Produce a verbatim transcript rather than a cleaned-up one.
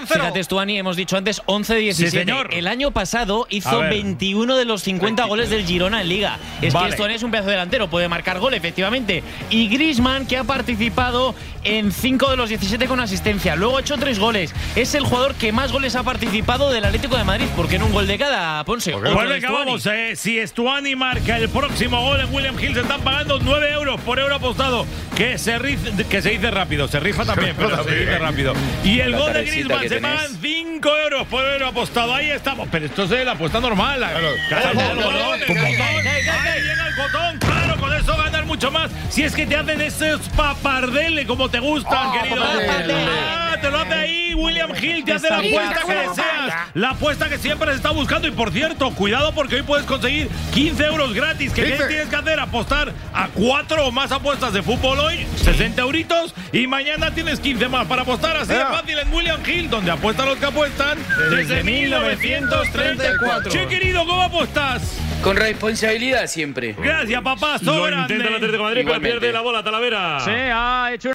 cero. Fíjate, Stuani, hemos dicho antes once de diecisiete. Sí, señor. El año pasado hizo veintiuno de los cincuenta goles del Girona en Liga. Es Vale. que Stuani es un pedazo delantero, puede marcar gol, efectivamente. Y Griezmann, que ha participado en cinco de los diecisiete con asistencia. Luego ha hecho tres goles. Es el jugador que más goles ha participado del Atlético de Madrid, porque en un gol de cada, Ponce. Pues venga, vamos. Eh, si Stuani marca el próximo gol en William Hill, se están pagando nueve euros por euro apostado. Que se, riz- que se dice rápido, se rifa también, pero se dice rápido. Y el La gol de tardecita Griezmann que se tenés. pagan cinco euros por euro apostado. Ahí estamos. Pero esto es la apuesta normal. La, claro, Claro, el claro, botón, claro, el claro. botón. Ahí llega el botón. Claro, con eso ganas mucho más. Si es que te hacen esos papardeles como te gustan, Oh, querido. papardele. Ah, te lo hace ahí William Hill. Te hace la apuesta que deseas. La apuesta que siempre se está buscando. Y por cierto, cuidado porque hoy puedes conseguir quince euros gratis. ¿Qué quince. tienes que hacer? Apostar a cuatro o más apuestas de fútbol hoy, sesenta euritos. Y mañana tienes quince más para apostar. Así de Ya. fácil en William Hill, donde apuestan los que apuestan desde mil novecientos treinta y cuatro. Che, querido, ¿cómo apuestas? Con responsabilidad siempre. Gracias, papá. Lo Sobran. intenta el Atlético de Madrid, pero Igualmente. pierde la bola Talavera. Se ha hecho